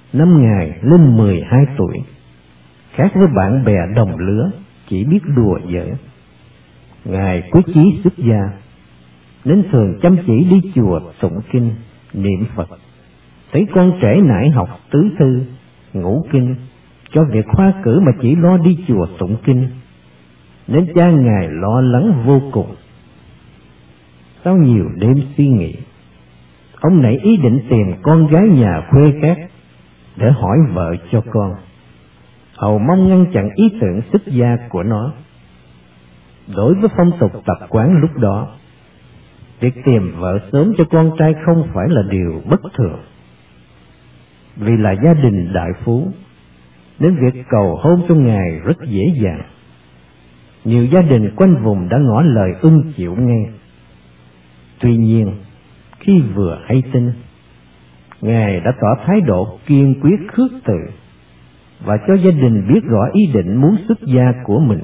năm Ngài lên 12 tuổi, khác với bạn bè đồng lứa chỉ biết đùa giỡn. Ngài quyết chí xuất gia, nên thường chăm chỉ đi chùa tụng kinh, niệm Phật. Thấy con trẻ nải học tứ thư, ngũ kinh, cho việc khoa cử mà chỉ lo đi chùa tụng kinh, nên cha Ngài lo lắng vô cùng. Sau nhiều đêm suy nghĩ, ông nảy ý định tìm con gái nhà khuê khác để hỏi vợ cho con, hầu mong ngăn chặn ý tưởng xuất gia của nó. Đối với phong tục tập quán lúc đó, việc tìm vợ sớm cho con trai không phải là điều bất thường. Vì là gia đình đại phú, nên việc cầu hôn cho Ngài rất dễ dàng. Nhiều gia đình quanh vùng đã ngỏ lời ưng chịu ngay. Tuy nhiên, khi vừa hay tin, Ngài đã tỏ thái độ kiên quyết khước từ và cho gia đình biết rõ ý định muốn xuất gia của mình.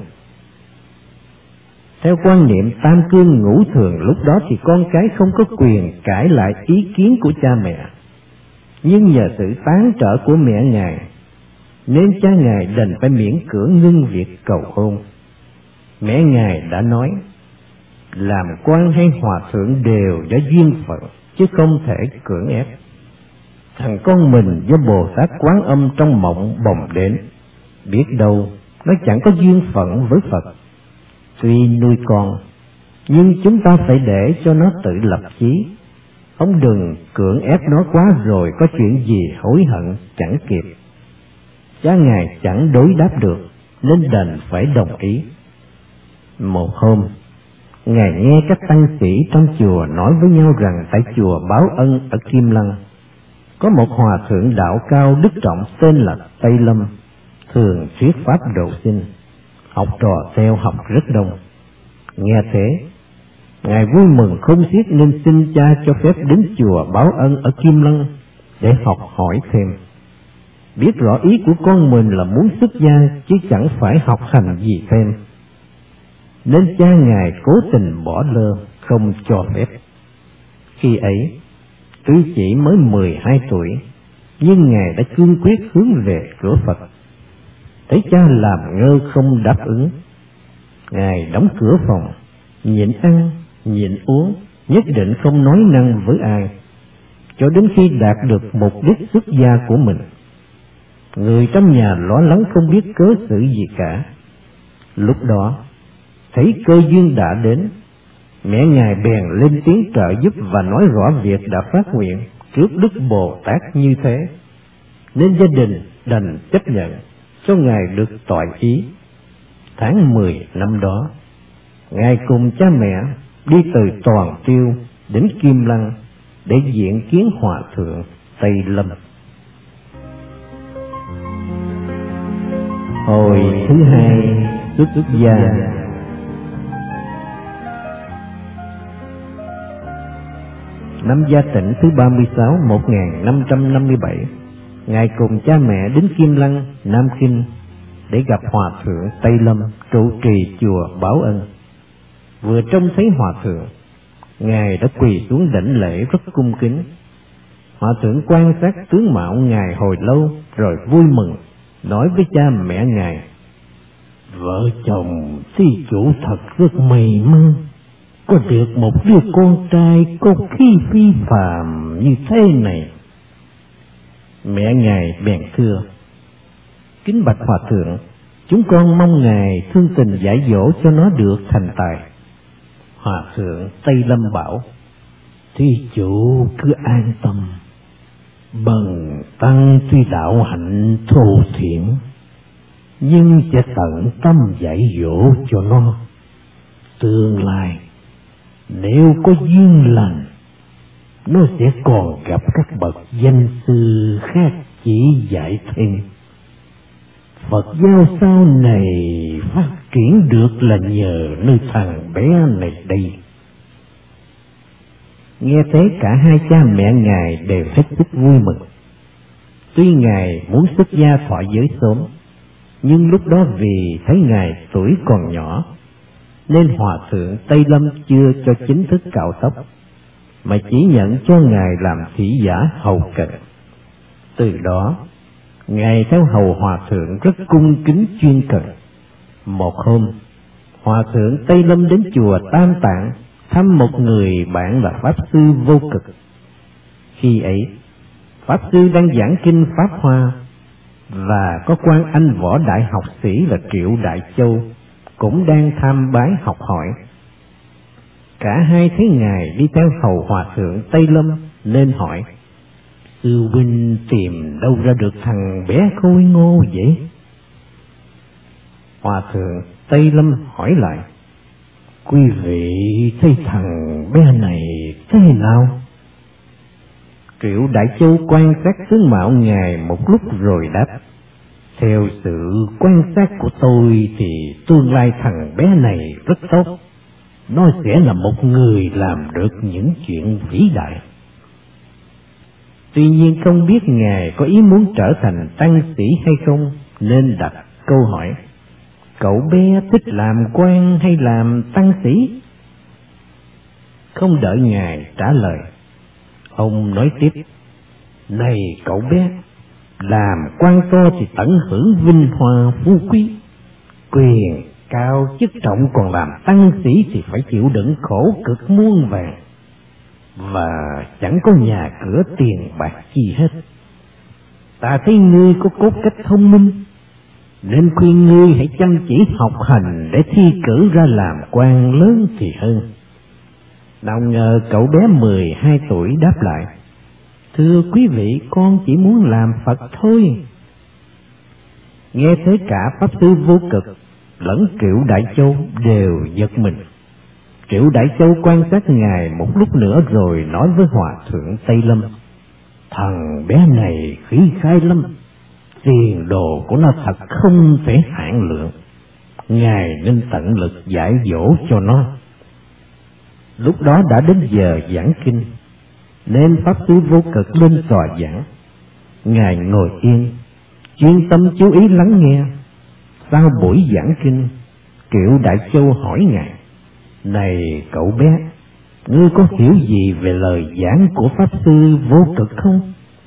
Theo quan niệm tam cương ngũ thường lúc đó thì con cái không có quyền cãi lại ý kiến của cha mẹ. Nhưng nhờ sự tán trở của mẹ Ngài, nên cha Ngài đành phải miễn cưỡng ngưng việc cầu hôn. Mẹ Ngài đã nói, làm quan hay hòa thượng đều do duyên phận, chứ không thể cưỡng ép. Thằng con mình do Bồ Tát Quán Âm trong mộng bồng đến, biết đâu nó chẳng có duyên phận với Phật. Tuy nuôi con, nhưng chúng ta phải để cho nó tự lập chí. Ông đừng cưỡng ép nó quá rồi có chuyện gì hối hận chẳng kịp. Cha Ngài chẳng đối đáp được, nên đành phải đồng ý. Một hôm, Ngài nghe các tăng sĩ trong chùa nói với nhau rằng tại chùa Báo Ân ở Kim Lăng, có một hòa thượng đạo cao đức trọng tên là Tây Lâm, thường thuyết pháp độ sinh, học trò theo học rất đông. Nghe thế, Ngài vui mừng không xiết nên xin cha cho phép đến chùa Báo Ân ở Kim Lăng để học hỏi thêm. Biết rõ ý của con mình là muốn xuất gia chứ chẳng phải học hành gì thêm, nên cha Ngài cố tình bỏ lơ, không cho phép. Khi ấy, tuy chỉ mới 12 tuổi, nhưng Ngài đã cương quyết hướng về cửa Phật. Thấy cha làm ngơ không đáp ứng, Ngài đóng cửa phòng, nhịn ăn, nhịn uống, nhất định không nói năng với ai, cho đến khi đạt được mục đích xuất gia của mình. Người trong nhà lo lắng không biết cớ sự gì cả. Lúc đó, thấy cơ duyên đã đến, mẹ Ngài bèn lên tiếng trợ giúp và nói rõ việc đã phát nguyện trước Đức Bồ Tát như thế, nên gia đình đành chấp nhận cho Ngài được toại ý. Tháng 10 năm đó, Ngài cùng cha mẹ đi từ Toàn Tiêu đến Kim Lăng để diện kiến hòa thượng Tây Lâm. Hồi thứ hai xuất gia. Năm Gia Tịnh thứ 36 1557, Ngài cùng cha mẹ đến Kim Lăng, Nam Kinh để gặp hòa thượng Tây Lâm trụ trì chùa Báo Ân. Vừa trông thấy hòa thượng, Ngài đã quỳ xuống đảnh lễ rất cung kính. Hòa thượng quan sát tướng mạo Ngài hồi lâu rồi vui mừng nói với cha mẹ Ngài: vợ chồng thí chủ thật rất may mắn, có được một đứa con trai có khí phi phàm như thế này. Mẹ Ngài bèn thưa: kính bạch hòa thượng, chúng con mong Ngài thương tình dạy dỗ cho nó được thành tài. Hòa thượng Tây Lâm bảo: thí chủ cứ an tâm, bần tăng tuy đạo hạnh thô thiển, nhưng sẽ tận tâm dạy dỗ cho nó. Tương lai nếu có duyên lành, nó sẽ còn gặp các bậc danh sư khác chỉ dạy thêm. Phật giáo sau này phát triển được là nhờ nơi thằng bé này đây. Nghe thế cả hai cha mẹ Ngài đều hết sức vui mừng. Tuy Ngài muốn xuất gia thọ giới sớm, nhưng lúc đó vì thấy Ngài tuổi còn nhỏ, nên hòa thượng Tây Lâm chưa cho chính thức cạo tóc, mà chỉ nhận cho Ngài làm thị giả hầu cận. Từ đó Ngài theo hầu hòa thượng rất cung kính chuyên cần. Một hôm, hòa thượng Tây Lâm đến chùa Tam Tạng thăm một người bạn là Pháp Sư Vô Cực. Khi ấy, Pháp Sư đang giảng kinh Pháp Hoa, và có quan anh võ đại học sĩ là Triệu Đại Châu cũng đang tham bái học hỏi. Cả hai thấy Ngài đi theo hầu hòa thượng Tây Lâm nên hỏi: sư huynh tìm đâu ra được thằng bé khôi ngô vậy? Hòa thượng Tây Lâm hỏi lại: quý vị thấy thằng bé này thế nào? Triệu Đại Châu quan sát tướng mạo Ngài một lúc rồi đáp: theo sự quan sát của tôi thì tương lai thằng bé này rất tốt. Nó sẽ là một người làm được những chuyện vĩ đại. Tuy nhiên không biết Ngài có ý muốn trở thành tăng sĩ hay không, nên đặt câu hỏi: cậu bé thích làm quan hay làm tăng sĩ? Không đợi Ngài trả lời, ông nói tiếp: này cậu bé, làm quan to thì tận hưởng vinh hoa phú quý, quyền cao chức trọng, còn làm tăng sĩ thì phải chịu đựng khổ cực muôn vàn, và chẳng có nhà cửa tiền bạc chi hết. Ta thấy ngươi có cốt cách thông minh, nên khuyên ngươi hãy chăm chỉ học hành để thi cử ra làm quan lớn thì hơn. Nào ngờ cậu bé 12 tuổi đáp lại: thưa quý vị, con chỉ muốn làm Phật thôi. Nghe thế cả Pháp Sư Vô Cực lẫn Triệu Đại Châu đều giật mình. Triệu Đại Châu quan sát Ngài một lúc nữa rồi nói với hòa thượng Tây Lâm: thằng bé này khí khai lắm, tiền đồ của nó thật không thể hạn lượng, Ngài nên tận lực dạy dỗ cho nó. Lúc đó đã đến giờ giảng kinh, nên Pháp Sư Vô Cực lên tòa giảng. Ngài ngồi yên, chuyên tâm chú ý lắng nghe. Sau buổi giảng kinh, Triệu Đại Châu hỏi Ngài: này cậu bé, ngươi có hiểu gì về lời giảng của Pháp Sư Vô Cực không?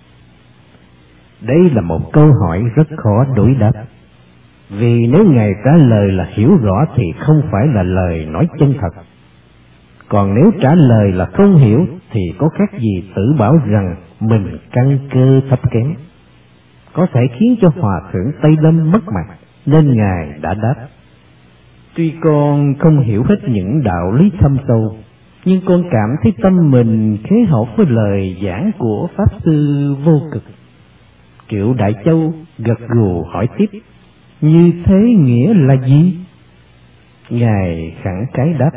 Đây là một câu hỏi rất khó đối đáp, vì nếu Ngài trả lời là hiểu rõ thì không phải là lời nói chân thật. Còn nếu trả lời là không hiểu thì có khác gì tự bảo rằng mình căn cơ thấp kém, có thể khiến cho hòa thượng Tây Lâm mất mặt, nên Ngài đã đáp: tuy con không hiểu hết những đạo lý thâm sâu, nhưng con cảm thấy tâm mình khế hợp với lời giảng của Pháp Sư Vô Cực. Triệu Đại Châu gật gù hỏi tiếp: như thế nghĩa là gì? Ngài khẳng khái đáp: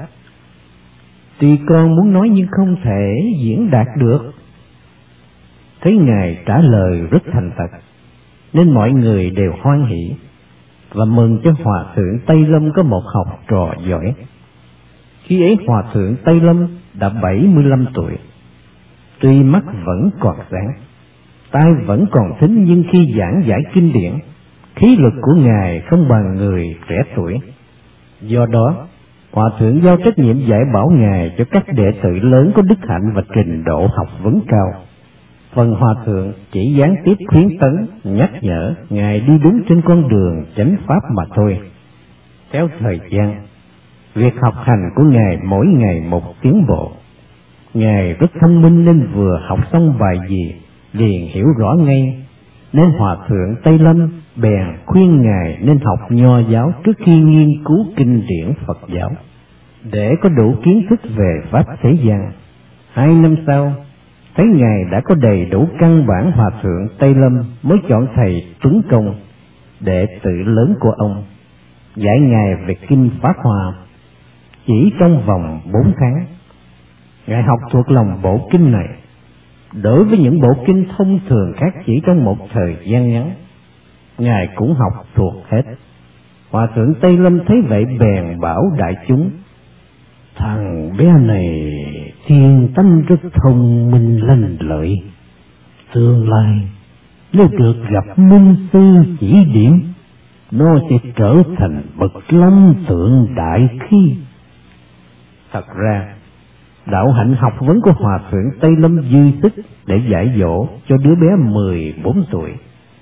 tuy con muốn nói nhưng không thể diễn đạt được. Thấy Ngài trả lời rất thành thật, nên mọi người đều hoan hỉ và mừng cho hòa thượng Tây Lâm có một học trò giỏi. Khi ấy hòa thượng Tây Lâm đã 75 tuổi. Tuy mắt vẫn còn sáng, tai vẫn còn thính, nhưng khi giảng giải kinh điển, khí lực của Ngài không bằng người trẻ tuổi. Do đó, hòa thượng giao trách nhiệm dạy bảo Ngài cho các đệ tử lớn có đức hạnh và trình độ học vấn cao. Phần hòa thượng chỉ gián tiếp khuyến tấn, nhắc nhở Ngài đi đúng trên con đường chánh pháp mà thôi. Theo thời gian, việc học hành của Ngài mỗi ngày một tiến bộ. Ngài rất thông minh nên vừa học xong bài gì liền hiểu rõ ngay, nên hòa thượng Tây Lâm bèn khuyên Ngài nên học Nho giáo trước khi nghiên cứu kinh điển Phật giáo, để có đủ kiến thức về pháp thế gian. 2 năm sau, thấy Ngài đã có đầy đủ căn bản, hòa thượng Tây Lâm mới chọn thầy Tuấn Công, đệ tử lớn của ông, dạy Ngài về kinh Pháp Hoa. Chỉ trong vòng 4 tháng, Ngài học thuộc lòng bộ kinh này. Đối với những bộ kinh thông thường khác chỉ trong một thời gian ngắn, Ngài cũng học thuộc hết. Hòa thượng Tây Lâm thấy vậy bèn bảo đại chúng: thằng bé này thiên tánh rất thông minh lanh lợi, tương lai nếu được gặp minh sư chỉ điểm, nó sẽ trở thành bậc lâm tượng đại khí. Thật ra, đạo hạnh học vấn của hòa thượng Tây Lâm dư sức để dạy dỗ cho đứa bé 14 tuổi.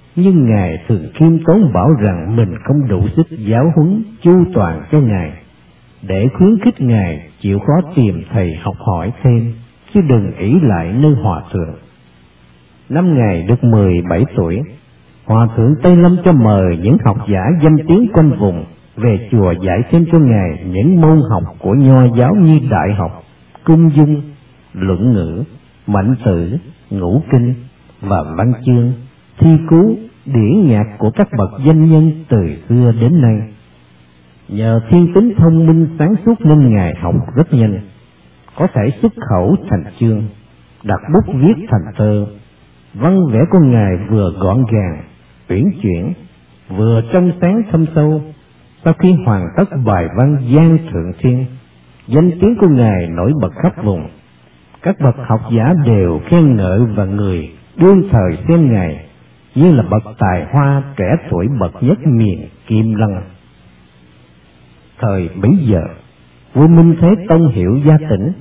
nhưng Ngài thường khiêm tốn bảo rằng mình không đủ sức giáo huấn chu toàn cho Ngài, để khuyến khích Ngài chịu khó tìm thầy học hỏi thêm, chứ đừng ỷ lại nơi Hòa Thượng. Năm Ngài được 17 tuổi, Hòa Thượng Tây Lâm cho mời những học giả danh tiếng quanh vùng về chùa dạy thêm cho Ngài những môn học của Nho giáo như Đại học, Cung dung, Luận ngữ, Mạnh tử, Ngũ kinh và Văn chương, thi cú, điển nhạc của các bậc danh nhân từ xưa đến nay. Nhờ thiên tính thông minh sáng suốt nên Ngài học rất nhanh, có thể xuất khẩu thành chương, đặt bút viết thành thơ. Văn vẽ của Ngài vừa gọn gàng, uyển chuyển, vừa trong sáng thâm sâu. Sau khi hoàn tất bài văn Giang Thượng Thiên, danh tiếng của Ngài nổi bật khắp vùng. Các bậc học giả đều khen ngợi và người đương thời xem Ngài như là bậc tài hoa trẻ tuổi bậc nhất miền Kim Lăng. Thời bấy giờ, vua Minh Thế Tông Hiệu Gia Tỉnh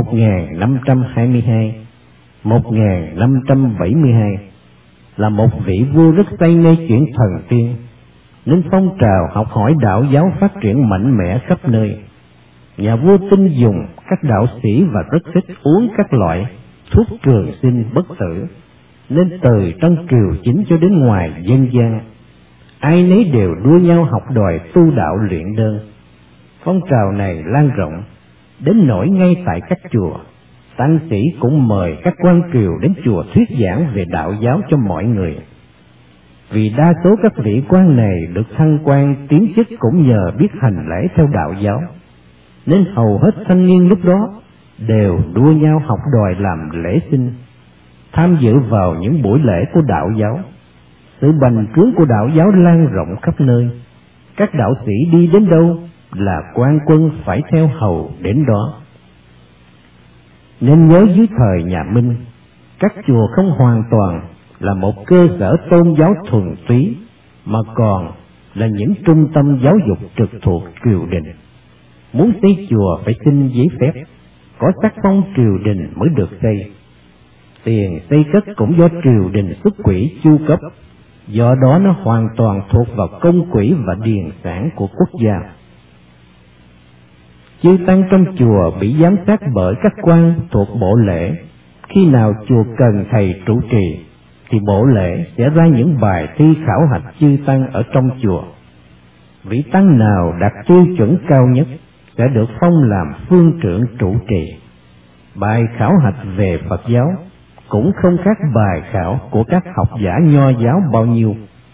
1522-1572 là một vị vua rất say mê chuyện thần tiên, nên phong trào học hỏi đạo giáo phát triển mạnh mẽ khắp nơi. Nhà vua tin dùng các đạo sĩ và rất thích uống các loại thuốc trường sinh bất tử, nên từ trong triều chính cho đến ngoài dân gian, ai nấy đều đua nhau học đòi tu đạo luyện đơn. Phong trào này lan rộng đến nỗi ngay tại các chùa, tăng sĩ cũng mời các quan triều đến chùa thuyết giảng về đạo giáo cho mọi người. Vì đa số các vị quan này được thăng quan tiến chức cũng nhờ biết hành lễ theo đạo giáo, nên hầu hết thanh niên lúc đó đều đua nhau học đòi làm lễ sinh, tham dự vào những buổi lễ của đạo giáo. Sự bành trướng của đạo giáo lan rộng khắp nơi, các đạo sĩ đi đến đâu là quan quân phải theo hầu đến đó. Nên nhớ dưới thời nhà Minh, các chùa không hoàn toàn là một cơ sở tôn giáo thuần túy, mà còn là những trung tâm giáo dục trực thuộc triều đình. Muốn xây chùa phải xin giấy phép, có sắc phong triều đình mới được xây. Tiền xây cất cũng do triều đình xuất quỹ chu cấp, do đó nó hoàn toàn thuộc vào công quỹ và điền sản của quốc gia. Chư tăng trong chùa bị giám sát bởi các quan thuộc bộ lễ. Khi nào chùa cần thầy trụ trì thì bộ lễ sẽ ra những bài thi khảo hạch chư tăng ở trong chùa. Vị tăng nào đạt tiêu chuẩn cao nhất sẽ được phong làm phương trưởng trụ trì. Bài khảo hạch về Phật giáo cũng không khác bài khảo của các học giả Nho giáo bao nhiêu.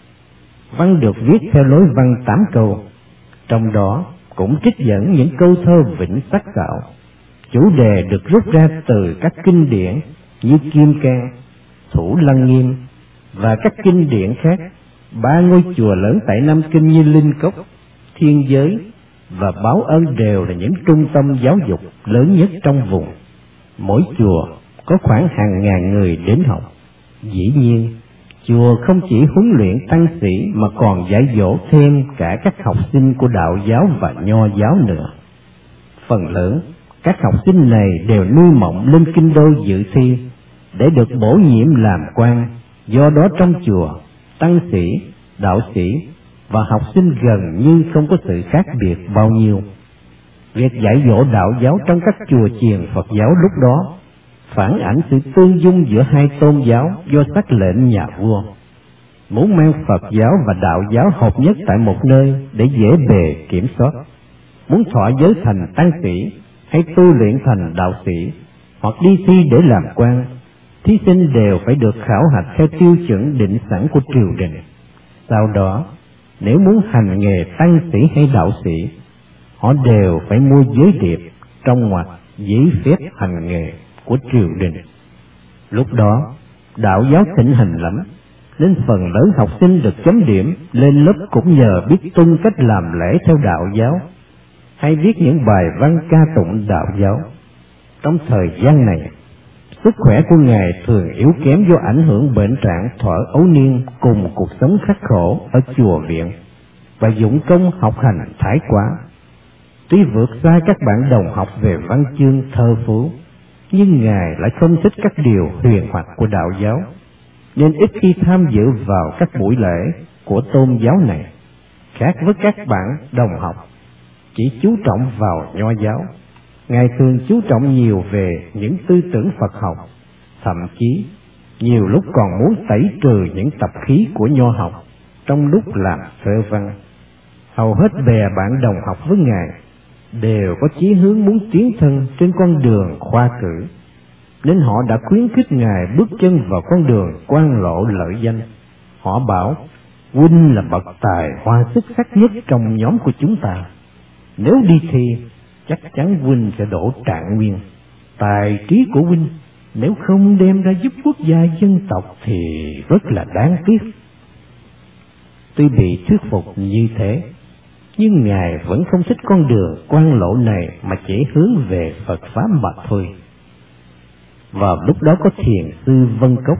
Văn được viết theo lối văn 8 câu, trong đó cũng trích dẫn những câu thơ vĩnh sắc sảo. Chủ đề được rút ra từ các kinh điển như Kim Cang, Thủ Lăng Nghiêm và các kinh điển khác. 3 ngôi chùa lớn tại Nam Kinh như Linh Cốc, Thiên Giới và Báo Ân đều là những trung tâm giáo dục lớn nhất trong vùng. Mỗi chùa có khoảng hàng ngàn người đến học. Dĩ nhiên, chùa không chỉ huấn luyện tăng sĩ mà còn dạy dỗ thêm cả các học sinh của đạo giáo và Nho giáo nữa. Phần lớn các học sinh này đều nuôi mộng lên kinh đô dự thi để được bổ nhiệm làm quan. Do đó trong chùa, tăng sĩ, đạo sĩ và học sinh gần như không có sự khác biệt bao nhiêu. Việc dạy dỗ đạo giáo trong các chùa chiền Phật giáo lúc đó phản ảnh sự tương dung giữa hai tôn giáo do sắc lệnh nhà vua. Muốn mang Phật giáo và đạo giáo hợp nhất tại một nơi để dễ bề kiểm soát, muốn thọ giới thành tăng sĩ hay tu luyện thành đạo sĩ hoặc đi thi để làm quan, thí sinh đều phải được khảo hạch theo tiêu chuẩn định sẵn của triều đình. Sau đó, nếu muốn hành nghề tăng sĩ hay đạo sĩ, họ đều phải mua giới điệp trong ngoặc giấy phép hành nghề của triều đình. Lúc đó, đạo giáo thịnh hành lắm, nên phần lớn học sinh được chấm điểm lên lớp cũng nhờ biết tuân cách làm lễ theo đạo giáo, hay viết những bài văn ca tụng đạo giáo. Trong thời gian này, sức khỏe của Ngài thường yếu kém do ảnh hưởng bệnh trạng thuở ấu niên cùng cuộc sống khắc khổ ở chùa viện, và dụng công học hành thái quá. Tuy vượt xa các bạn đồng học về văn chương thơ phú, nhưng Ngài lại không thích các điều huyền hoặc của đạo giáo. nên ít khi tham dự vào các buổi lễ của tôn giáo này. Khác với các bạn đồng học chỉ chú trọng vào nho giáo, Ngài thường chú trọng nhiều về những tư tưởng Phật học, thậm chí nhiều lúc còn muốn tẩy trừ những tập khí của nho học trong lúc làm thơ văn. Hầu hết bè bạn đồng học với Ngài đều có chí hướng muốn tiến thân trên con đường khoa cử, nên họ đã khuyến khích Ngài bước chân vào con đường quan lộ lợi danh. Họ bảo: huynh là bậc tài hoa xuất sắc nhất trong nhóm của chúng ta. Nếu đi thi, chắc chắn huynh sẽ đỗ trạng nguyên. Tài trí của huynh nếu không đem ra giúp quốc gia dân tộc thì rất là đáng tiếc. Tuy bị thuyết phục như thế, nhưng Ngài vẫn không thích con đường quan lộ này mà chỉ hướng về Phật Pháp mà thôi. Vào lúc đó có thiền sư Vân Cốc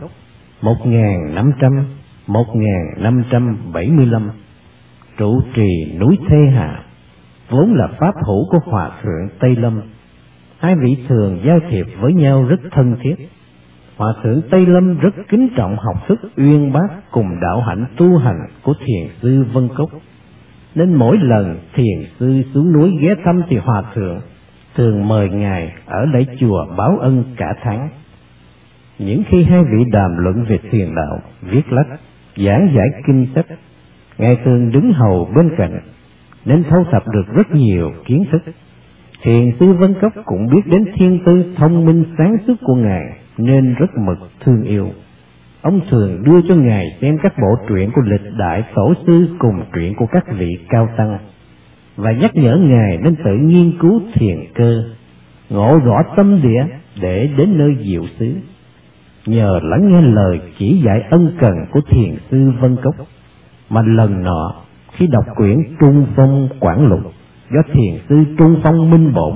1575 trụ trì núi Thê Hà, vốn là pháp hữu của Hòa thượng Tây Lâm. Hai vị thường giao thiệp với nhau rất thân thiết. Hòa thượng Tây Lâm rất kính trọng học thức uyên bác cùng đạo hạnh tu hành của thiền sư Vân Cốc, nên mỗi lần thiền sư xuống núi ghé thăm thì Hòa thượng thường mời Ngài ở lại chùa báo ân cả tháng. Những khi hai vị đàm luận về thiền đạo, viết lách, giảng giải kinh sách, Ngài thường đứng hầu bên cạnh, nên thâu thập được rất nhiều kiến thức. Thiền sư Vân Cốc cũng biết đến thiên tư thông minh sáng suốt của Ngài, nên rất mực thương yêu. Ông thường đưa cho Ngài xem các bộ truyện của lịch đại tổ sư cùng truyện của các vị cao tăng, và nhắc nhở Ngài nên tự nghiên cứu thiền cơ, ngộ rõ tâm địa để đến nơi diệu xứ. Nhờ lắng nghe lời chỉ dạy ân cần của thiền sư Vân Cốc mà lần nọ khi đọc quyển Trung Phong Quảng Lục do thiền sư Trung Phong Minh Bổn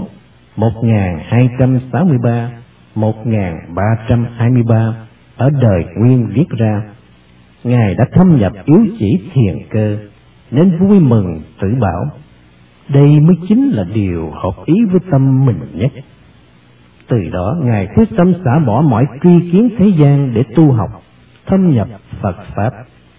1263-1323 ở đời Nguyên viết ra, Ngài đã thâm nhập yếu chỉ thiền cơ, nên vui mừng tự bảo: đây mới chính là điều hợp ý với tâm mình nhất. Từ đó Ngài quyết tâm xả bỏ mọi tri kiến thế gian để tu học, thâm nhập Phật Pháp.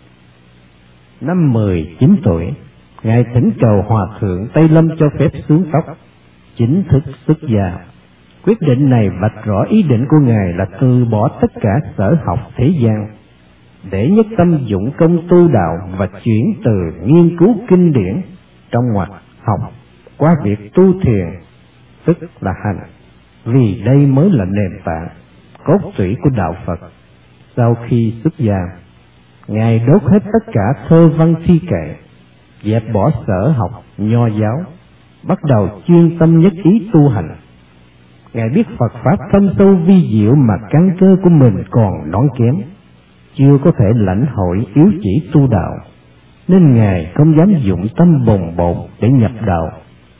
Năm 19 tuổi, Ngài thỉnh cầu Hòa thượng Tây Lâm cho phép xuống tóc, chính thức xuất gia. Quyết định này vạch rõ ý định của Ngài là từ bỏ tất cả sở học thế gian, để nhất tâm dụng công tu đạo và chuyển từ nghiên cứu kinh điển trong ngoặc học qua việc tu thiền, tức là hành, vì đây mới là nền tảng, cốt tủy của đạo Phật. Sau khi xuất gia, Ngài đốt hết tất cả thơ văn thi kệ, dẹp bỏ sở học nho giáo, bắt đầu chuyên tâm nhất ý tu hành. Ngài biết Phật Pháp thâm sâu vi diệu mà căn cơ của mình còn nõn kém, chưa có thể lãnh hội yếu chỉ tu đạo, nên Ngài không dám dụng tâm bồng bột để nhập đạo.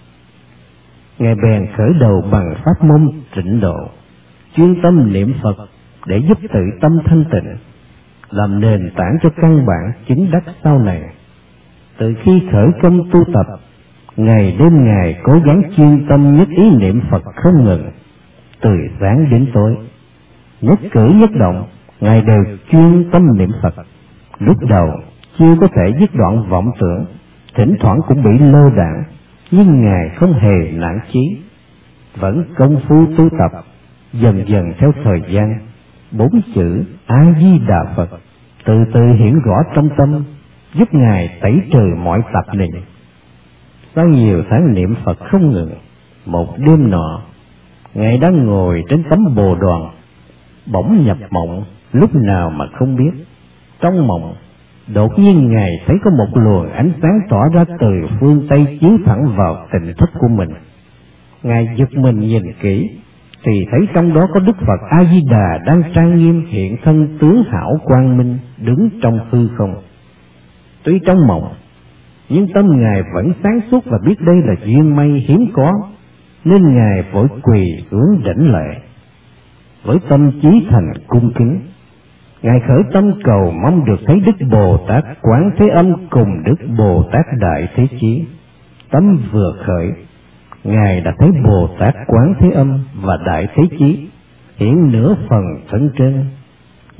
Ngài bèn khởi đầu bằng pháp môn Tịnh Độ, chuyên tâm niệm Phật để giúp tự tâm thanh tịnh, làm nền tảng cho căn bản chứng đắc sau này. Từ khi khởi công tu tập, ngày đêm Ngài cố gắng chuyên tâm nhất ý niệm Phật không ngừng, từ sáng đến tối. Nhất cử nhất động, Ngài đều chuyên tâm niệm Phật. Lúc đầu chưa có thể dứt đoạn vọng tưởng, thỉnh thoảng cũng bị lơ đãng, nhưng Ngài không hề nản chí, vẫn công phu tu tập. Dần dần theo thời gian, 4 chữ A Di Đà Phật từ từ hiển rõ trong tâm, giúp Ngài tẩy trừ mọi tạp niệm. Sau nhiều tháng niệm Phật không ngừng, một đêm nọ, Ngài đang ngồi trên tấm bồ đoàn, bỗng nhập mộng, lúc nào mà không biết. Trong mộng, đột nhiên Ngài thấy có một luồng ánh sáng tỏa ra từ phương Tây chiếu thẳng vào tỉnh thức của mình. Ngài giật mình nhìn kỹ, thì thấy trong đó có Đức Phật A Di Đà đang trang nghiêm hiện thân tướng hảo quang minh, đứng trong hư không. Tuy trong mộng, nhưng tâm Ngài vẫn sáng suốt và biết đây là duyên may hiếm có, nên Ngài vội quỳ xuống đảnh lễ. Với tâm chí thành cung kính, Ngài khởi tâm cầu mong được thấy Đức Bồ Tát Quán Thế Âm cùng Đức Bồ Tát Đại Thế Chí. Tâm vừa khởi, Ngài đã thấy Bồ Tát Quán Thế Âm và Đại Thế Chí hiện nửa phần thân trên,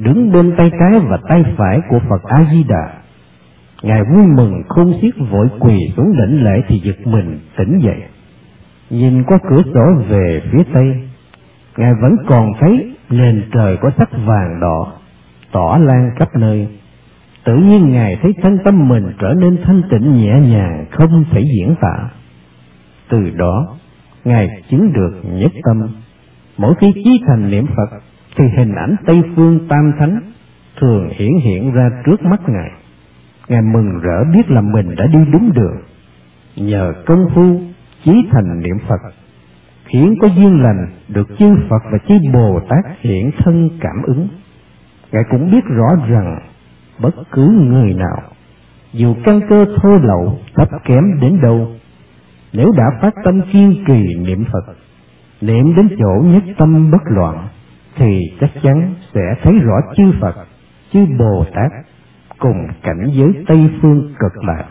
đứng bên tay trái và tay phải của Phật A Di Đà. Ngài vui mừng khôn xiết, vội quỳ xuống đảnh lễ thì giật mình tỉnh dậy. Nhìn qua cửa sổ về phía tây, Ngài vẫn còn thấy nền trời có sắc vàng đỏ tỏa lan khắp nơi. Tự nhiên Ngài thấy thân tâm mình trở nên thanh tịnh nhẹ nhàng, không thể diễn tả. Từ đó Ngài chứng được nhất tâm. Mỗi khi chí thành niệm Phật thì hình ảnh Tây Phương Tam Thánh thường hiển hiện ra trước mắt Ngài. Ngài mừng rỡ biết là mình đã đi đúng đường. Nhờ công phu chí thành niệm Phật, khiến có duyên lành được chư Phật và chư Bồ Tát hiện thân cảm ứng. Ngài cũng biết rõ rằng bất cứ người nào, dù căn cơ thô lậu thấp kém đến đâu, nếu đã phát tâm kiên trì niệm Phật, niệm đến chỗ nhất tâm bất loạn, thì chắc chắn sẽ thấy rõ chư Phật, chư Bồ Tát cùng cảnh giới Tây Phương Cực Lạc.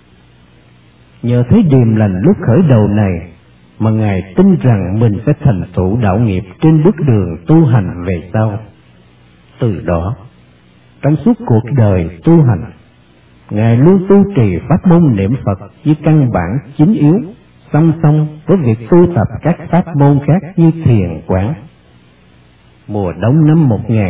Nhờ thấy điềm lành lúc khởi đầu này mà Ngài tin rằng mình sẽ thành tựu đạo nghiệp trên bước đường tu hành về sau. Từ đó, trong suốt cuộc đời tu hành, Ngài luôn tu trì pháp môn niệm Phật như căn bản chính yếu, song song với việc tu tập các pháp môn khác như thiền quán. Mùa đông năm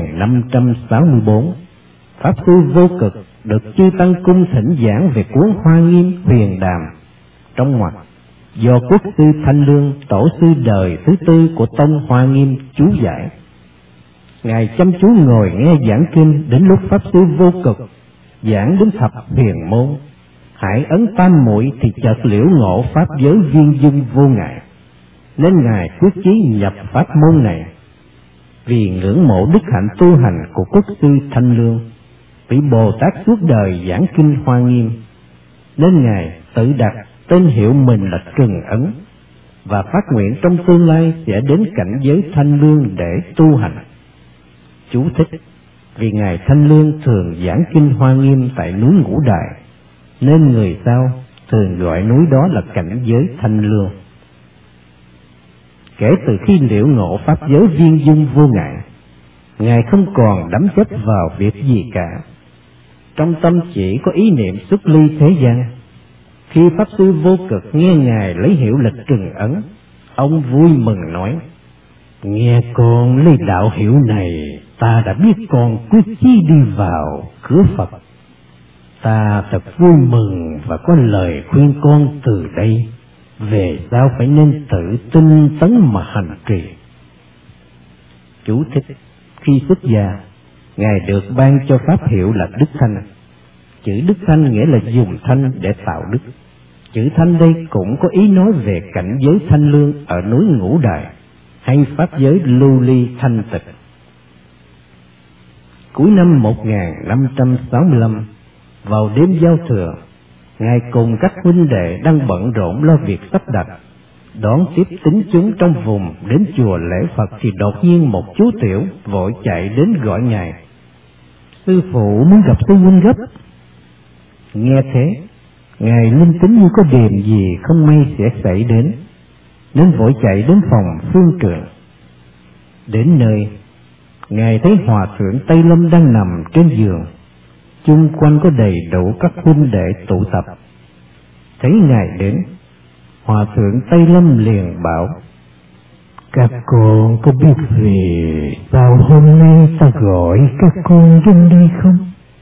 1564, Pháp Sư Vô Cực được chư Tăng cung thỉnh giảng về cuốn Hoa Nghiêm Huyền Đàm trong ngoặc, do Quốc sư Thanh Lương, tổ sư đời thứ tư của tông Hoa Nghiêm chú giải. Ngài chăm chú ngồi nghe giảng kinh đến lúc Pháp Sư Vô Cực giảng đến thập huyền môn, Hải ấn tam muội, thì chợt liễu ngộ pháp giới viên dung vô ngại, nên Ngài quyết chí nhập pháp môn này. Vì ngưỡng mộ đức hạnh tu hành của Quốc sư Thanh Lương, vị Bồ Tát suốt đời giảng kinh Hoa Nghiêm, nên Ngài tự đặt tên hiệu mình là Trừng Ấn, và phát nguyện trong tương lai sẽ đến cảnh giới Thanh Lương để tu hành. Chú thích: vì Ngài Thanh Lương thường giảng kinh Hoa Nghiêm tại núi Ngũ Đài, nên người sau thường gọi núi đó là cảnh giới Thanh Lương. Kể từ khi liễu ngộ pháp giới viên dung vô ngại, Ngài không còn đắm chấp vào việc gì cả. Trong tâm chỉ có ý niệm xuất ly thế gian. Khi Pháp Sư Vô Cực nghe Ngài lấy hiệu là Trừng Ấn, ông vui mừng nói: nghe con lấy đạo hiệu này, ta đã biết con quyết chí đi vào cửa Phật. Ta thật vui mừng và có lời khuyên con từ đây về sau phải nên tự tinh tấn mà hành trì. Chú thích: khi xuất gia, Ngài được ban cho pháp hiệu là Đức Thanh. Chữ Đức Thanh nghĩa là dùng thanh để tạo đức. Chữ Thanh đây cũng có ý nói về cảnh giới thanh lương ở núi Ngũ Đài, hay pháp giới lưu ly thanh tịnh. Cuối năm 1565, vào đêm giao thừa, Ngài cùng các huynh đệ đang bận rộn lo việc sắp đặt đón tiếp tín chúng trong vùng đến chùa lễ Phật, thì đột nhiên một chú tiểu vội chạy đến gọi Ngài: sư phụ muốn gặp sư huynh gấp. Nghe thế, Ngài linh tính như có điềm gì không may sẽ xảy đến, nên vội chạy đến phòng phương trượng. Đến nơi, Ngài thấy Hòa thượng Tây Lâm đang nằm trên giường, chung quanh có đầy đủ các huynh đệ tụ tập. Thấy Ngài đến, Hòa thượng Tây Lâm liền bảo: các con có biết vì sao hôm nay ta gọi các con đến đây không?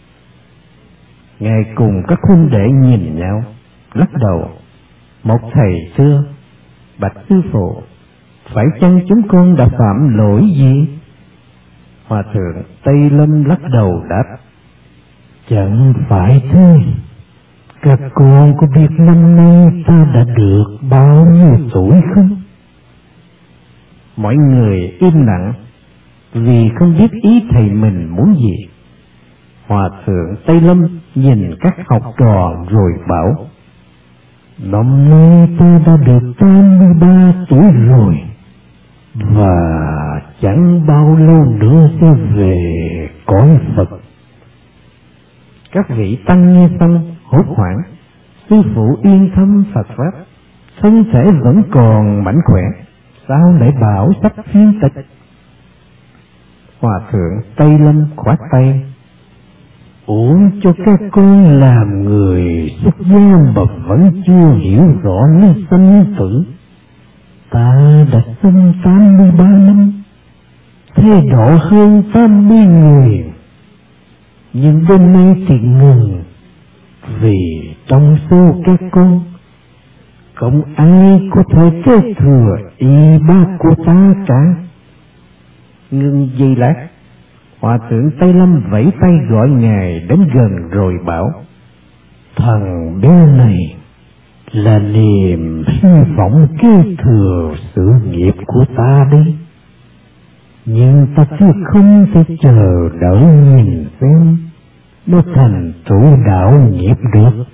Ngài cùng các huynh đệ nhìn nhau, lắc đầu. Một thầy xưa: bạch sư phụ, phải chăng chúng con đã phạm lỗi gì? Hòa thượng Tây Lâm lắc đầu đáp: chẳng phải thế. Các con có biết năm nay ta đã được bao nhiêu tuổi không? Mọi người im lặng vì không biết ý thầy mình muốn gì. Hòa thượng Tây Lâm nhìn các học trò rồi bảo: năm nay ta đã được 83 tuổi rồi, và chẳng bao lâu nữa sẽ về cõi Phật. Các vị tăng nghe xong hốt hoảng: sư phụ yên tâm Phật pháp, thân thể vẫn còn mảnh khỏe, sao lại bảo sắp phiên tịch? Hòa thượng Tây Lâm khoát tay. Uổng cho các con làm người xuất gia mà vẫn chưa hiểu rõ nơi sinh tử. Ta đã sống 83 năm, thế độ hơn 80 người, nhưng bên nay thì ngừng, vì trong số các con không ai có thể kế thừa y bác của ta cả. Ngừng giây lát, Hòa thượng Tây Lâm vẫy tay gọi ngài đến gần rồi bảo: Thằng bé này là niềm hy vọng kế thừa sự nghiệp của ta đấy, nhưng ta chưa không thể chờ đợi nhìn xem nó thành chủ đạo nghiệp được.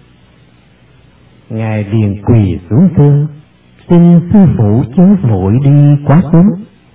Ngài liền quỳ xuống thưa: Xin sư phụ chớ vội đi quá sớm,